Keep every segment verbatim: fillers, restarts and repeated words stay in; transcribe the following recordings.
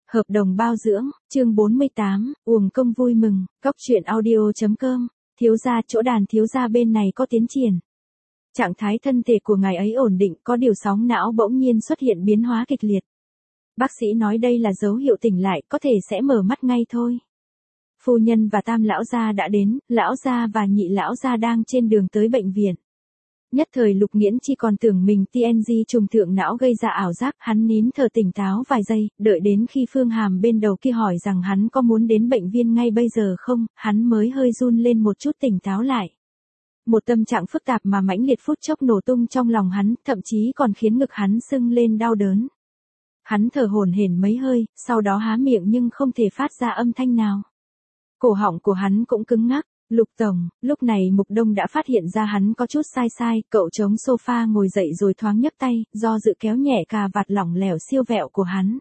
Hợp đồng bao dưỡng, chương bốn mươi tám, uổng công vui mừng, góc chuyện audio chấm com, thiếu gia chỗ đàn thiếu gia bên này có tiến triển. Trạng thái thân thể của ngài ấy ổn định, có điều sóng não bỗng nhiên xuất hiện biến hóa kịch liệt. Bác sĩ nói đây là dấu hiệu tỉnh lại, có thể sẽ mở mắt ngay thôi. Phu nhân và tam lão gia đã đến, lão gia và nhị lão gia đang trên đường tới bệnh viện. Nhất thời Lục Nghiễn Chi còn tưởng mình tê en giê trùng thượng não gây ra ảo giác, hắn nín thở tỉnh táo vài giây, đợi đến khi Phương Hàm bên đầu kia hỏi rằng hắn có muốn đến bệnh viện ngay bây giờ không, hắn mới hơi run lên một chút tỉnh táo lại. Một tâm trạng phức tạp mà mãnh liệt phút chốc nổ tung trong lòng hắn, thậm chí còn khiến ngực hắn sưng lên đau đớn. Hắn thở hổn hển mấy hơi, sau đó há miệng nhưng không thể phát ra âm thanh nào. Cổ họng của hắn cũng cứng ngắc. Lục Tổng, lúc này Mục Đông đã phát hiện ra hắn có chút sai sai, cậu chống sofa ngồi dậy rồi thoáng nhấc tay, do dự kéo nhẹ cà vạt lỏng lẻo siêu vẹo của hắn.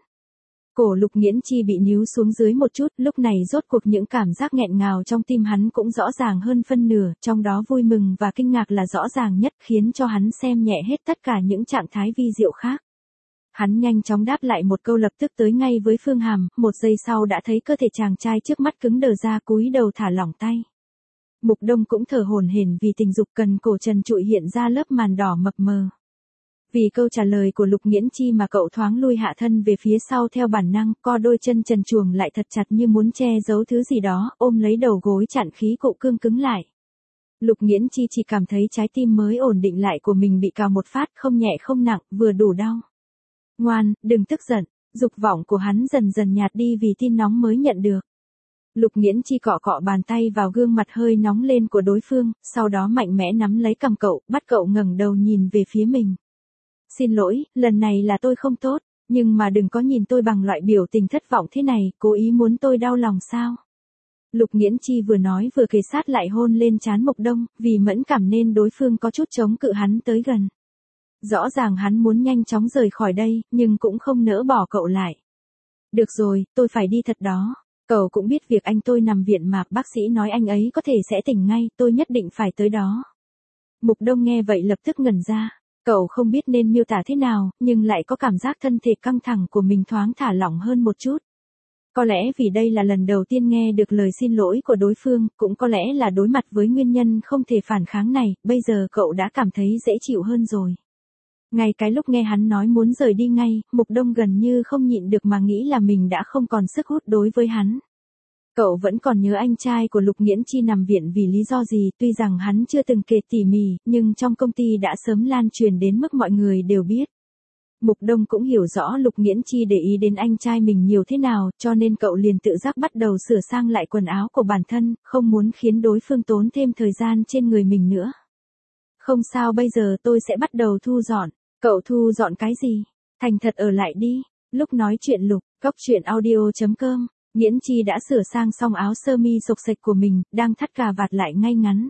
Cổ Lục Nghiễn Chi bị níu xuống dưới một chút, lúc này rốt cuộc những cảm giác nghẹn ngào trong tim hắn cũng rõ ràng hơn phân nửa, trong đó vui mừng và kinh ngạc là rõ ràng nhất, khiến cho hắn xem nhẹ hết tất cả những trạng thái vi diệu khác. Hắn nhanh chóng đáp lại một câu lập tức tới ngay với Phương Hàm, một giây sau đã thấy cơ thể chàng trai trước mắt cứng đờ ra, cúi đầu thả lỏng tay. Mục Đông cũng thở hổn hển vì tình dục, cần cổ trần trụi hiện ra lớp màn đỏ mập mờ. Vì câu trả lời của Lục Nghiễn Chi mà cậu thoáng lui hạ thân về phía sau theo bản năng, co đôi chân trần truồng lại thật chặt như muốn che giấu thứ gì đó, ôm lấy đầu gối chặn khí cụ cương cứng lại. Lục Nghiễn Chi chỉ cảm thấy trái tim mới ổn định lại của mình bị cào một phát, không nhẹ không nặng, vừa đủ đau. Ngoan, đừng tức giận, dục vọng của hắn dần dần nhạt đi vì tin nóng mới nhận được. Lục Nghiễn Chi cọ cọ bàn tay vào gương mặt hơi nóng lên của đối phương, sau đó mạnh mẽ nắm lấy cằm cậu, bắt cậu ngẩng đầu nhìn về phía mình. Xin lỗi, lần này là tôi không tốt, nhưng mà đừng có nhìn tôi bằng loại biểu tình thất vọng thế này, cố ý muốn tôi đau lòng sao? Lục Nghiễn Chi vừa nói vừa kề sát lại hôn lên trán Mục Đông, vì mẫn cảm nên đối phương có chút chống cự hắn tới gần. Rõ ràng hắn muốn nhanh chóng rời khỏi đây, nhưng cũng không nỡ bỏ cậu lại. Được rồi, tôi phải đi thật đó. Cậu cũng biết việc anh tôi nằm viện mà, bác sĩ nói anh ấy có thể sẽ tỉnh ngay, tôi nhất định phải tới đó. Mục Đông nghe vậy lập tức ngẩn ra. Cậu không biết nên miêu tả thế nào, nhưng lại có cảm giác thân thể căng thẳng của mình thoáng thả lỏng hơn một chút. Có lẽ vì đây là lần đầu tiên nghe được lời xin lỗi của đối phương, cũng có lẽ là đối mặt với nguyên nhân không thể phản kháng này, bây giờ cậu đã cảm thấy dễ chịu hơn rồi. Ngay cái lúc nghe hắn nói muốn rời đi ngay, Mục Đông gần như không nhịn được mà nghĩ là mình đã không còn sức hút đối với hắn. Cậu vẫn còn nhớ anh trai của Lục Nghiễn Chi nằm viện vì lý do gì, tuy rằng hắn chưa từng kể tỉ mỉ, nhưng trong công ty đã sớm lan truyền đến mức mọi người đều biết. Mục Đông cũng hiểu rõ Lục Nghiễn Chi để ý đến anh trai mình nhiều thế nào, cho nên cậu liền tự giác bắt đầu sửa sang lại quần áo của bản thân, không muốn khiến đối phương tốn thêm thời gian trên người mình nữa. Không sao, bây giờ tôi sẽ bắt đầu thu dọn. Cậu thu dọn cái gì? Thành thật ở lại đi. Lúc nói chuyện Lục, góc chuyện audio chấm com, Nghiễn Chi đã sửa sang xong áo sơ mi xộc xệch của mình, đang thắt cà vạt lại ngay ngắn.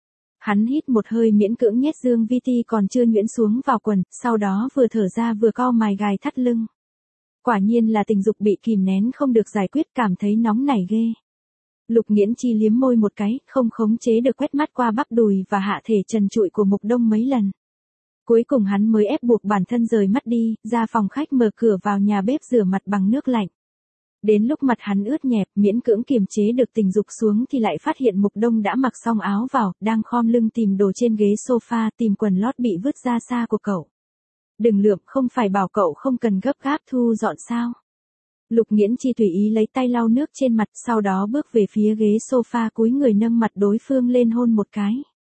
Hắn hít một hơi miễn cưỡng nhét dương vi ti còn chưa nhuyễn xuống vào quần, sau đó vừa thở ra vừa cau mày gài thắt lưng. Quả nhiên là tình dục bị kìm nén không được giải quyết, cảm thấy nóng nảy ghê. Lục Nghiễn Chi liếm môi một cái, không khống chế được quét mắt qua bắp đùi và hạ thể trần trụi của Mục Đông mấy lần. Cuối cùng hắn mới ép buộc bản thân rời mắt đi, ra phòng khách mở cửa vào nhà bếp rửa mặt bằng nước lạnh. Đến lúc mặt hắn ướt nhẹp, miễn cưỡng kiềm chế được tình dục xuống thì lại phát hiện Mục Đông đã mặc xong áo vào, đang khom lưng tìm đồ trên ghế sofa, tìm quần lót bị vứt ra xa của cậu. Đừng lượm, không phải bảo cậu không cần gấp gáp thu dọn sao? Lục Nghiễn Chi tùy ý lấy tay lau nước trên mặt, sau đó bước về phía ghế sofa cúi người nâng mặt đối phương lên hôn một cái.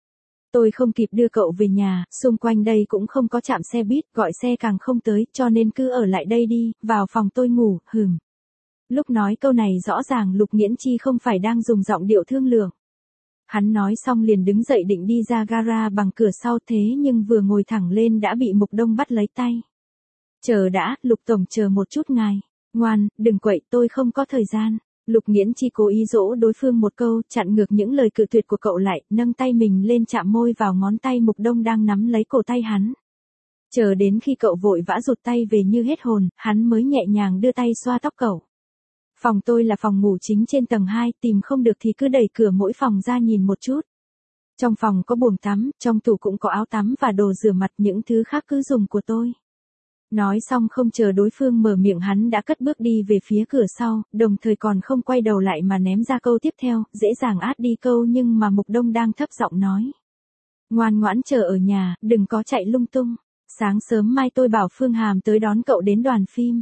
Tôi không kịp đưa cậu về nhà, xung quanh đây cũng không có trạm xe buýt, gọi xe càng không tới, cho nên cứ ở lại đây đi, vào phòng tôi ngủ, hừm. Lúc nói câu này rõ ràng Lục Nghiễn Chi không phải đang dùng giọng điệu thương lượng. Hắn nói xong liền đứng dậy định đi ra gara bằng cửa sau, thế nhưng vừa ngồi thẳng lên đã bị Mục Đông bắt lấy tay. Chờ đã, Lục Tổng chờ một chút ngài. Ngoan, đừng quậy, tôi không có thời gian. Lục Nghiễn Chi cố ý dỗ đối phương một câu, chặn ngược những lời cự tuyệt của cậu lại, nâng tay mình lên chạm môi vào ngón tay Mục Đông đang nắm lấy cổ tay hắn. Chờ đến khi cậu vội vã rụt tay về như hết hồn, hắn mới nhẹ nhàng đưa tay xoa tóc cậu. Phòng tôi là phòng ngủ chính trên tầng hai, tìm không được thì cứ đẩy cửa mỗi phòng ra nhìn một chút. Trong phòng có buồng tắm, trong tủ cũng có áo tắm và đồ rửa mặt, những thứ khác cứ dùng của tôi. Nói xong không chờ đối phương mở miệng hắn đã cất bước đi về phía cửa sau, đồng thời còn không quay đầu lại mà ném ra câu tiếp theo, dễ dàng át đi câu nhưng mà Mục Đông đang thấp giọng nói. Ngoan ngoãn chờ ở nhà, đừng có chạy lung tung. Sáng sớm mai tôi bảo Phương Hàm tới đón cậu đến đoàn phim.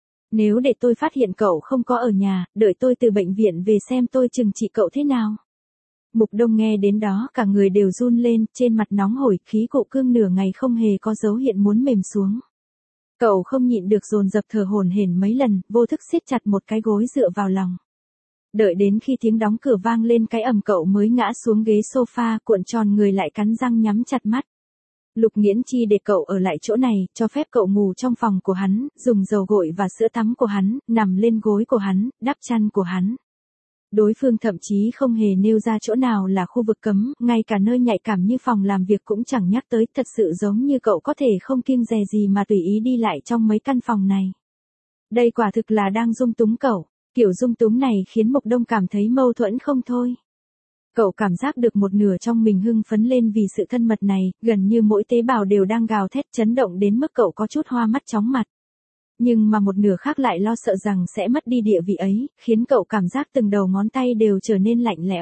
Nếu để tôi phát hiện cậu không có ở nhà, đợi tôi từ bệnh viện về xem tôi trừng trị cậu thế nào. Mục Đông nghe đến đó cả người đều run lên, trên mặt nóng hổi, khí cụ cương nửa ngày không hề có dấu hiện muốn mềm xuống. Cậu không nhịn được dồn dập thở hổn hển mấy lần, vô thức siết chặt một cái gối dựa vào lòng. Đợi đến khi tiếng đóng cửa vang lên cái ầm cậu mới ngã xuống ghế sofa, cuộn tròn người lại cắn răng nhắm chặt mắt. Lục Nghiễn Chi để cậu ở lại chỗ này, cho phép cậu ngủ trong phòng của hắn, dùng dầu gội và sữa tắm của hắn, nằm lên gối của hắn, đắp chăn của hắn. Đối phương thậm chí không hề nêu ra chỗ nào là khu vực cấm, ngay cả nơi nhạy cảm như phòng làm việc cũng chẳng nhắc tới, thật sự giống như cậu có thể không kiêng dè gì mà tùy ý đi lại trong mấy căn phòng này. Đây quả thực là đang dung túng cậu, kiểu dung túng này khiến Mục Đông cảm thấy mâu thuẫn không thôi. Cậu cảm giác được một nửa trong mình hưng phấn lên vì sự thân mật này, gần như mỗi tế bào đều đang gào thét chấn động đến mức cậu có chút hoa mắt chóng mặt. Nhưng mà một nửa khác lại lo sợ rằng sẽ mất đi địa vị ấy, khiến cậu cảm giác từng đầu ngón tay đều trở nên lạnh lẽo.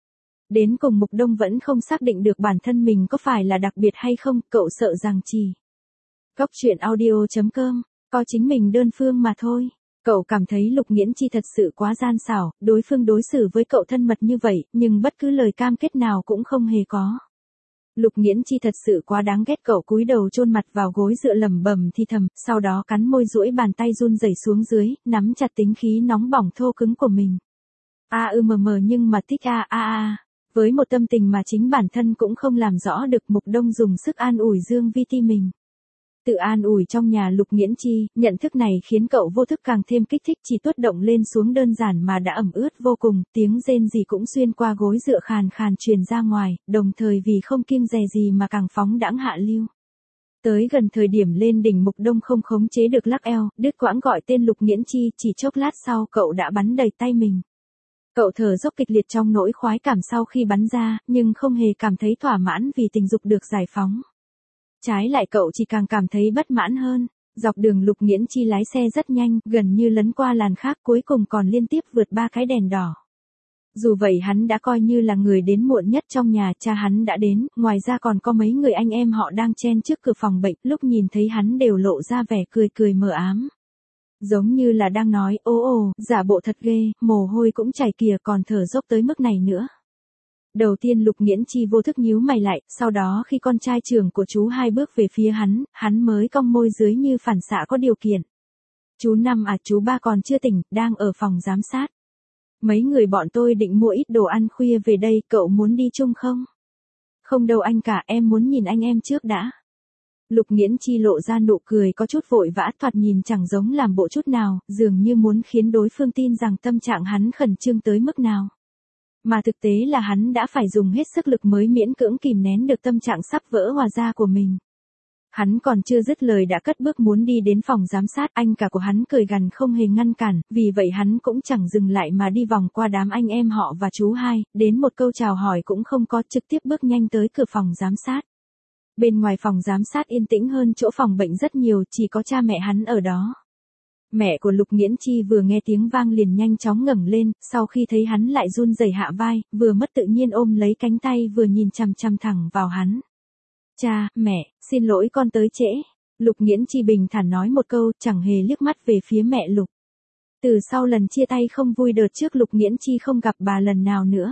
Đến cùng Mục Đông vẫn không xác định được bản thân mình có phải là đặc biệt hay không, cậu sợ rằng chỉ Cóc truyện audio chấm com, có chính mình đơn phương mà thôi. Cậu cảm thấy Lục Nghiễn Chi thật sự quá gian xảo, đối phương đối xử với cậu thân mật như vậy, nhưng bất cứ lời cam kết nào cũng không hề có. Lục Nghiễn Chi thật sự quá đáng ghét, cậu cúi đầu chôn mặt vào gối dựa lẩm bẩm thì thầm, sau đó cắn môi duỗi bàn tay run rẩy xuống dưới, nắm chặt tính khí nóng bỏng thô cứng của mình. A ư mờ mờ nhưng mà thích a a a. Với một tâm tình mà chính bản thân cũng không làm rõ được, Mục Đông dùng sức an ủi Dương Vi Ti mình. Tự an ủi trong nhà Lục Nghiễn Chi, nhận thức này khiến cậu vô thức càng thêm kích thích, chỉ tuốt động lên xuống đơn giản mà đã ẩm ướt vô cùng, tiếng rên gì cũng xuyên qua gối dựa khàn khàn truyền ra ngoài, đồng thời vì không kiêng dè gì mà càng phóng đãng hạ lưu. Tới gần thời điểm lên đỉnh, Mục Đông không khống chế được lắc eo, đứt quãng gọi tên Lục Nghiễn Chi, chỉ chốc lát sau cậu đã bắn đầy tay mình. Cậu thở dốc kịch liệt trong nỗi khoái cảm sau khi bắn ra, nhưng không hề cảm thấy thỏa mãn vì tình dục được giải phóng. Trái lại cậu chỉ càng cảm thấy bất mãn hơn. Dọc đường Lục Nghiễn Chi lái xe rất nhanh, gần như lấn qua làn khác, cuối cùng còn liên tiếp vượt ba cái đèn đỏ. Dù vậy hắn đã coi như là người đến muộn nhất trong nhà, cha hắn đã đến, ngoài ra còn có mấy người anh em họ đang chen trước cửa phòng bệnh, lúc nhìn thấy hắn đều lộ ra vẻ cười cười mờ ám. Giống như là đang nói, ô ô, giả bộ thật ghê, mồ hôi cũng chảy kìa, còn thở dốc tới mức này nữa. Đầu tiên Lục Nghiễn Chi vô thức nhíu mày lại, sau đó khi con trai trưởng của chú hai bước về phía hắn, hắn mới cong môi dưới như phản xạ có điều kiện. Chú năm à, chú ba còn chưa tỉnh, đang ở phòng giám sát. Mấy người bọn tôi định mua ít đồ ăn khuya về đây, cậu muốn đi chung không? Không đâu anh cả, em muốn nhìn anh em trước đã. Lục Nghiễn Chi lộ ra nụ cười có chút vội vã, thoạt nhìn chẳng giống làm bộ chút nào, dường như muốn khiến đối phương tin rằng tâm trạng hắn khẩn trương tới mức nào. Mà thực tế là hắn đã phải dùng hết sức lực mới miễn cưỡng kìm nén được tâm trạng sắp vỡ hòa ra của mình. Hắn còn chưa dứt lời đã cất bước muốn đi đến phòng giám sát, anh cả của hắn cười gằn không hề ngăn cản, vì vậy hắn cũng chẳng dừng lại mà đi vòng qua đám anh em họ và chú hai, đến một câu chào hỏi cũng không có, trực tiếp bước nhanh tới cửa phòng giám sát. Bên ngoài phòng giám sát yên tĩnh hơn chỗ phòng bệnh rất nhiều, chỉ có cha mẹ hắn ở đó. Mẹ của Lục Nghiễn Chi vừa nghe tiếng vang liền nhanh chóng ngẩng lên, sau khi thấy hắn lại run rẩy hạ vai, vừa mất tự nhiên ôm lấy cánh tay vừa nhìn chằm chằm thẳng vào hắn. Cha, mẹ, xin lỗi con tới trễ. Lục Nghiễn Chi bình thản nói một câu, chẳng hề liếc mắt về phía mẹ Lục. Từ sau lần chia tay không vui đợt trước, Lục Nghiễn Chi không gặp bà lần nào nữa.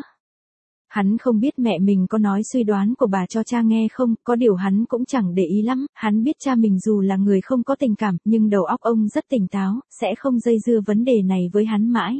Hắn không biết mẹ mình có nói suy đoán của bà cho cha nghe không, có điều hắn cũng chẳng để ý lắm, hắn biết cha mình dù là người không có tình cảm, nhưng đầu óc ông rất tỉnh táo, sẽ không dây dưa vấn đề này với hắn mãi.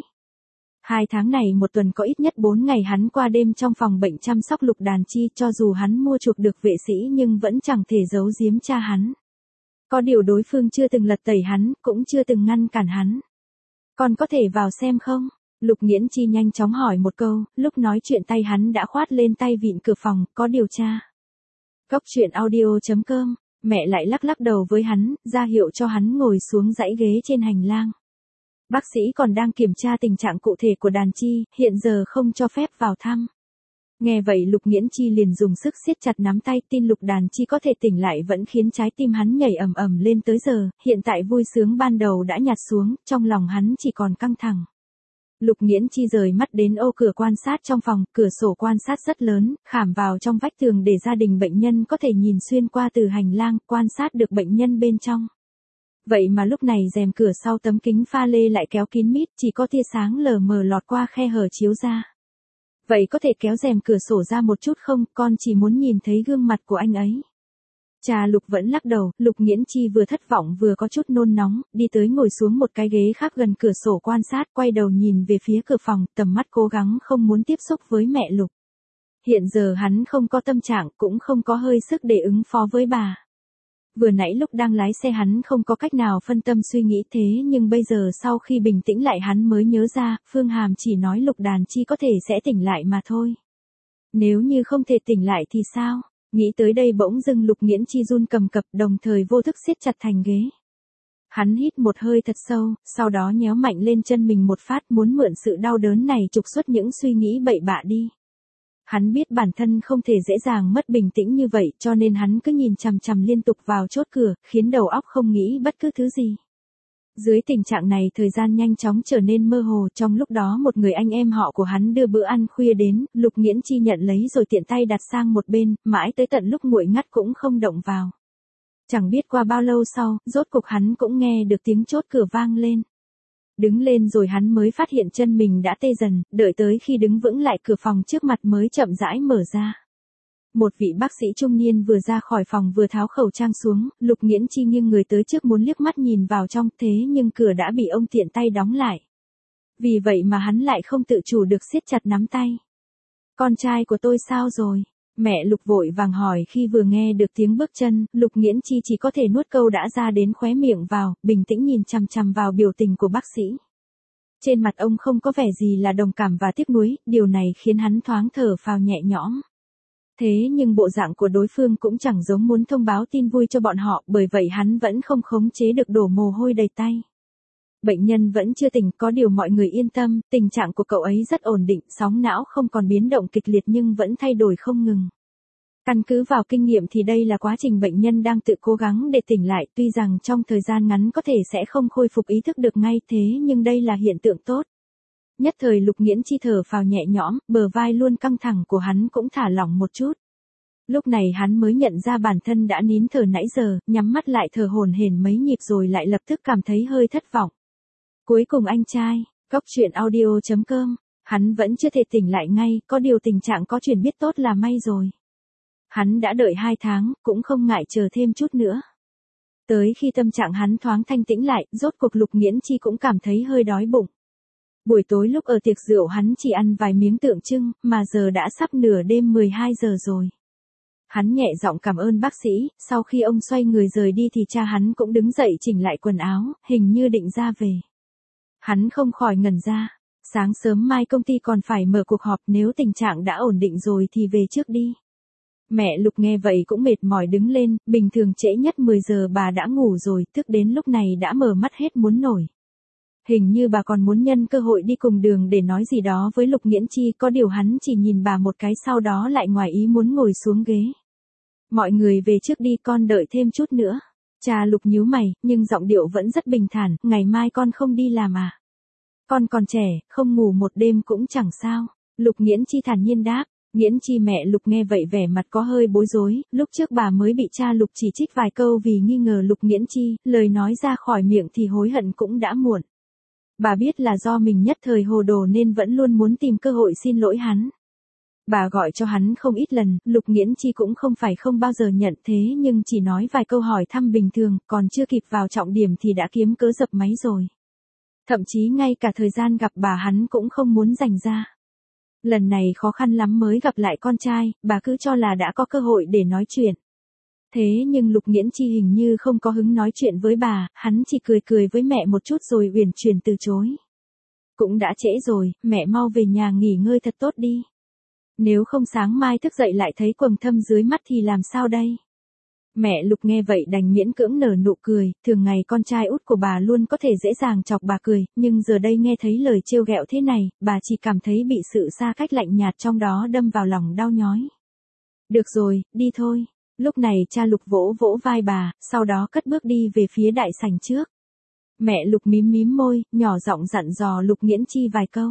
Hai tháng này một tuần có ít nhất bốn ngày hắn qua đêm trong phòng bệnh chăm sóc Lục Đàn Chi, cho dù hắn mua chuộc được vệ sĩ nhưng vẫn chẳng thể giấu giếm cha hắn. Có điều đối phương chưa từng lật tẩy hắn, cũng chưa từng ngăn cản hắn. Còn có thể vào xem không? Lục Nghiễn Chi nhanh chóng hỏi một câu, lúc nói chuyện tay hắn đã khoát lên tay vịn cửa phòng, có điều cha. Cóc truyện audio chấm com, mẹ lại lắc lắc đầu với hắn, ra hiệu cho hắn ngồi xuống dãy ghế trên hành lang. Bác sĩ còn đang kiểm tra tình trạng cụ thể của Đàn Chi, hiện giờ không cho phép vào thăm. Nghe vậy Lục Nghiễn Chi liền dùng sức siết chặt nắm tay, tin Lục Đàn Chi có thể tỉnh lại vẫn khiến trái tim hắn nhảy ầm ầm lên tới giờ, hiện tại vui sướng ban đầu đã nhạt xuống, trong lòng hắn chỉ còn căng thẳng. Lục Nghiễn Chi rời mắt đến ô cửa quan sát trong phòng, cửa sổ quan sát rất lớn, khảm vào trong vách tường để gia đình bệnh nhân có thể nhìn xuyên qua từ hành lang, quan sát được bệnh nhân bên trong. Vậy mà lúc này rèm cửa sau tấm kính pha lê lại kéo kín mít, chỉ có tia sáng lờ mờ lọt qua khe hở chiếu ra. Vậy có thể kéo rèm cửa sổ ra một chút không, con chỉ muốn nhìn thấy gương mặt của anh ấy. Cha Lục vẫn lắc đầu, Lục Nghiễn Chi vừa thất vọng vừa có chút nôn nóng, đi tới ngồi xuống một cái ghế khác gần cửa sổ quan sát, quay đầu nhìn về phía cửa phòng, tầm mắt cố gắng không muốn tiếp xúc với mẹ Lục. Hiện giờ hắn không có tâm trạng, cũng không có hơi sức để ứng phó với bà. Vừa nãy lúc đang lái xe hắn không có cách nào phân tâm suy nghĩ thế nhưng bây giờ sau khi bình tĩnh lại hắn mới nhớ ra, Phương Hàm chỉ nói Lục Đàn Chi có thể sẽ tỉnh lại mà thôi. Nếu như không thể tỉnh lại thì sao? Nghĩ tới đây bỗng dưng Lục Nghiễn Chi run cầm cập đồng thời vô thức siết chặt thành ghế. Hắn hít một hơi thật sâu, sau đó nhéo mạnh lên chân mình một phát muốn mượn sự đau đớn này trục xuất những suy nghĩ bậy bạ đi. Hắn biết bản thân không thể dễ dàng mất bình tĩnh như vậy cho nên hắn cứ nhìn chằm chằm liên tục vào chốt cửa, khiến đầu óc không nghĩ bất cứ thứ gì. Dưới tình trạng này thời gian nhanh chóng trở nên mơ hồ, trong lúc đó một người anh em họ của hắn đưa bữa ăn khuya đến, Lục Nghiễn Chi nhận lấy rồi tiện tay đặt sang một bên, mãi tới tận lúc nguội ngắt cũng không động vào. Chẳng biết qua bao lâu sau, rốt cục hắn cũng nghe được tiếng chốt cửa vang lên. Đứng lên rồi hắn mới phát hiện chân mình đã tê dần, đợi tới khi đứng vững lại cửa phòng trước mặt mới chậm rãi mở ra. Một vị bác sĩ trung niên vừa ra khỏi phòng vừa tháo khẩu trang xuống, Lục Nghiễn Chi nghiêng người tới trước muốn liếc mắt nhìn vào trong thế nhưng cửa đã bị ông tiện tay đóng lại. Vì vậy mà hắn lại không tự chủ được siết chặt nắm tay. Con trai của tôi sao rồi? Mẹ Lục vội vàng hỏi khi vừa nghe được tiếng bước chân, Lục Nghiễn Chi chỉ có thể nuốt câu đã ra đến khóe miệng vào, bình tĩnh nhìn chằm chằm vào biểu tình của bác sĩ. Trên mặt ông không có vẻ gì là đồng cảm và tiếc nuối, điều này khiến hắn thoáng thở phào nhẹ nhõm. Thế nhưng bộ dạng của đối phương cũng chẳng giống muốn thông báo tin vui cho bọn họ, bởi vậy hắn vẫn không khống chế được đổ mồ hôi đầy tay. Bệnh nhân vẫn chưa tỉnh, có điều mọi người yên tâm, tình trạng của cậu ấy rất ổn định, sóng não không còn biến động kịch liệt nhưng vẫn thay đổi không ngừng. Căn cứ vào kinh nghiệm thì đây là quá trình bệnh nhân đang tự cố gắng để tỉnh lại, tuy rằng trong thời gian ngắn có thể sẽ không khôi phục ý thức được ngay thế nhưng đây là hiện tượng tốt. Nhất thời Lục Nghiễn Chi thở phào nhẹ nhõm, bờ vai luôn căng thẳng của hắn cũng thả lỏng một chút. Lúc này hắn mới nhận ra bản thân đã nín thở nãy giờ, nhắm mắt lại thở hổn hển mấy nhịp rồi lại lập tức cảm thấy hơi thất vọng. Cuối cùng anh trai, Cóc Truyện Audio chấm com, hắn vẫn chưa thể tỉnh lại ngay, có điều tình trạng có chuyển biết tốt là may rồi. Hắn đã đợi hai tháng, cũng không ngại chờ thêm chút nữa. Tới khi tâm trạng hắn thoáng thanh tĩnh lại, rốt cuộc Lục Nghiễn Chi cũng cảm thấy hơi đói bụng. Buổi tối lúc ở tiệc rượu hắn chỉ ăn vài miếng tượng trưng, mà giờ đã sắp nửa đêm mười hai giờ rồi. Hắn nhẹ giọng cảm ơn bác sĩ, sau khi ông xoay người rời đi thì cha hắn cũng đứng dậy chỉnh lại quần áo, hình như định ra về. Hắn không khỏi ngẩn ra, sáng sớm mai công ty còn phải mở cuộc họp, nếu tình trạng đã ổn định rồi thì về trước đi. Mẹ Lục nghe vậy cũng mệt mỏi đứng lên, bình thường trễ nhất mười giờ bà đã ngủ rồi, tức đến lúc này đã mở mắt hết muốn nổi. Hình như bà còn muốn nhân cơ hội đi cùng đường để nói gì đó với Lục Nghiễn Chi, có điều hắn chỉ nhìn bà một cái sau đó lại ngoài ý muốn ngồi xuống ghế. Mọi người về trước đi, con đợi thêm chút nữa. Cha Lục nhíu mày, nhưng giọng điệu vẫn rất bình thản, ngày mai con không đi làm à? Con còn trẻ, không ngủ một đêm cũng chẳng sao. Lục Nghiễn Chi thản nhiên đáp. Nghiễn Chi mẹ Lục nghe vậy vẻ mặt có hơi bối rối, lúc trước bà mới bị cha Lục chỉ trích vài câu vì nghi ngờ Lục Nghiễn Chi, lời nói ra khỏi miệng thì hối hận cũng đã muộn. Bà biết là do mình nhất thời hồ đồ nên vẫn luôn muốn tìm cơ hội xin lỗi hắn. Bà gọi cho hắn không ít lần, Lục Nghiễn Chi cũng không phải không bao giờ nhận thế nhưng chỉ nói vài câu hỏi thăm bình thường, còn chưa kịp vào trọng điểm thì đã kiếm cớ dập máy rồi. Thậm chí ngay cả thời gian gặp bà hắn cũng không muốn dành ra. Lần này khó khăn lắm mới gặp lại con trai, bà cứ cho là đã có cơ hội để nói chuyện. Thế nhưng Lục Nghiễn Chi hình như không có hứng nói chuyện với bà, hắn chỉ cười cười với mẹ một chút rồi uyển chuyển từ chối. Cũng đã trễ rồi, mẹ mau về nhà nghỉ ngơi thật tốt đi. Nếu không sáng mai thức dậy lại thấy quầng thâm dưới mắt thì làm sao đây? Mẹ Lục nghe vậy đành miễn cưỡng nở nụ cười, thường ngày con trai út của bà luôn có thể dễ dàng chọc bà cười, nhưng giờ đây nghe thấy lời trêu ghẹo thế này, bà chỉ cảm thấy bị sự xa cách lạnh nhạt trong đó đâm vào lòng đau nhói. Được rồi, đi thôi. Lúc này cha Lục vỗ vỗ vai bà, sau đó cất bước đi về phía đại sảnh trước. Mẹ Lục mím mím môi, nhỏ giọng dặn dò Lục Nghiễn Chi vài câu.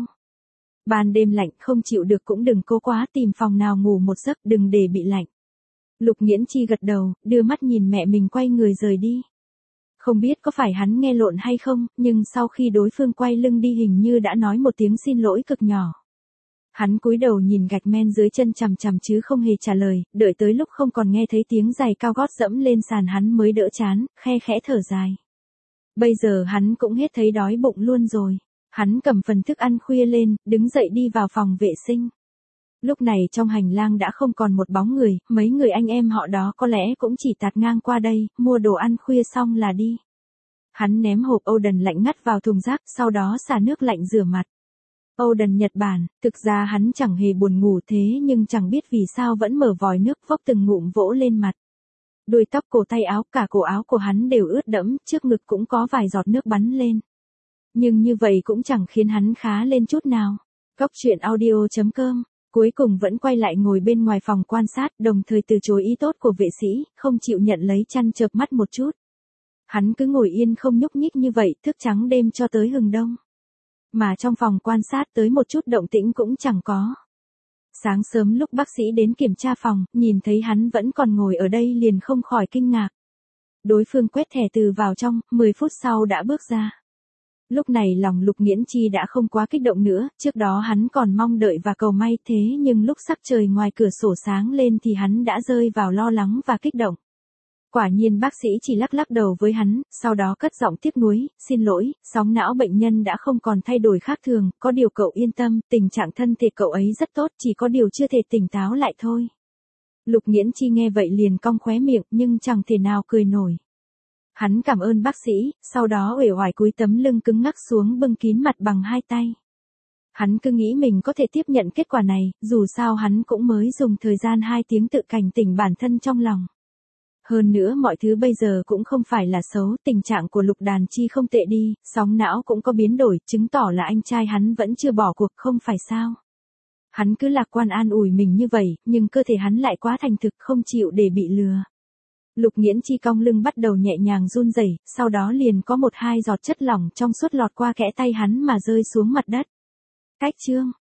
Ban đêm lạnh không chịu được cũng đừng cố quá tìm phòng nào ngủ một giấc, đừng để bị lạnh. Lục Nghiễn Chi gật đầu, đưa mắt nhìn mẹ mình quay người rời đi. Không biết có phải hắn nghe lộn hay không, nhưng sau khi đối phương quay lưng đi hình như đã nói một tiếng xin lỗi cực nhỏ. Hắn cúi đầu nhìn gạch men dưới chân chằm chằm chứ không hề trả lời, đợi tới lúc không còn nghe thấy tiếng giày cao gót dẫm lên sàn hắn mới đỡ chán, khe khẽ thở dài. Bây giờ hắn cũng hết thấy đói bụng luôn rồi. Hắn cầm phần thức ăn khuya lên, đứng dậy đi vào phòng vệ sinh. Lúc này trong hành lang đã không còn một bóng người, mấy người anh em họ đó có lẽ cũng chỉ tạt ngang qua đây, mua đồ ăn khuya xong là đi. Hắn ném hộp Oden lạnh ngắt vào thùng rác, sau đó xả nước lạnh rửa mặt. Oden Nhật Bản, thực ra hắn chẳng hề buồn ngủ thế nhưng chẳng biết vì sao vẫn mở vòi nước vốc từng ngụm vỗ lên mặt. Đuôi tóc cổ tay áo cả cổ áo của hắn đều ướt đẫm, trước ngực cũng có vài giọt nước bắn lên. Nhưng như vậy cũng chẳng khiến hắn khá lên chút nào. Cóc truyện audio chấm com cuối cùng vẫn quay lại ngồi bên ngoài phòng quan sát, đồng thời từ chối ý tốt của vệ sĩ, không chịu nhận lấy chăn chợp mắt một chút. Hắn cứ ngồi yên không nhúc nhích như vậy, thức trắng đêm cho tới hừng đông. Mà trong phòng quan sát tới một chút động tĩnh cũng chẳng có. Sáng sớm lúc bác sĩ đến kiểm tra phòng, nhìn thấy hắn vẫn còn ngồi ở đây liền không khỏi kinh ngạc. Đối phương quét thẻ từ vào trong, mười phút sau đã bước ra. Lúc này lòng Lục Nghiễn Chi đã không quá kích động nữa, trước đó hắn còn mong đợi và cầu may thế nhưng lúc sắc trời ngoài cửa sổ sáng lên thì hắn đã rơi vào lo lắng và kích động. Quả nhiên bác sĩ chỉ lắc lắc đầu với hắn, sau đó cất giọng tiếc nuối, xin lỗi, sóng não bệnh nhân đã không còn thay đổi khác thường, có điều cậu yên tâm, tình trạng thân thể cậu ấy rất tốt, chỉ có điều chưa thể tỉnh táo lại thôi. Lục Nghiễn Chi nghe vậy liền cong khóe miệng nhưng chẳng thể nào cười nổi. Hắn cảm ơn bác sĩ, sau đó uể oải cúi tấm lưng cứng ngắc xuống bưng kín mặt bằng hai tay. Hắn cứ nghĩ mình có thể tiếp nhận kết quả này, dù sao hắn cũng mới dùng thời gian hai tiếng tự cảnh tỉnh bản thân trong lòng. Hơn nữa mọi thứ bây giờ cũng không phải là xấu, tình trạng của Lục Đàn Chi không tệ đi, sóng não cũng có biến đổi, chứng tỏ là anh trai hắn vẫn chưa bỏ cuộc không phải sao. Hắn cứ lạc quan an ủi mình như vậy, nhưng cơ thể hắn lại quá thành thực không chịu để bị lừa. Lục Nghiễn Chi cong lưng bắt đầu nhẹ nhàng run rẩy, sau đó liền có một hai giọt chất lỏng trong suốt lọt qua kẽ tay hắn mà rơi xuống mặt đất. Cách chương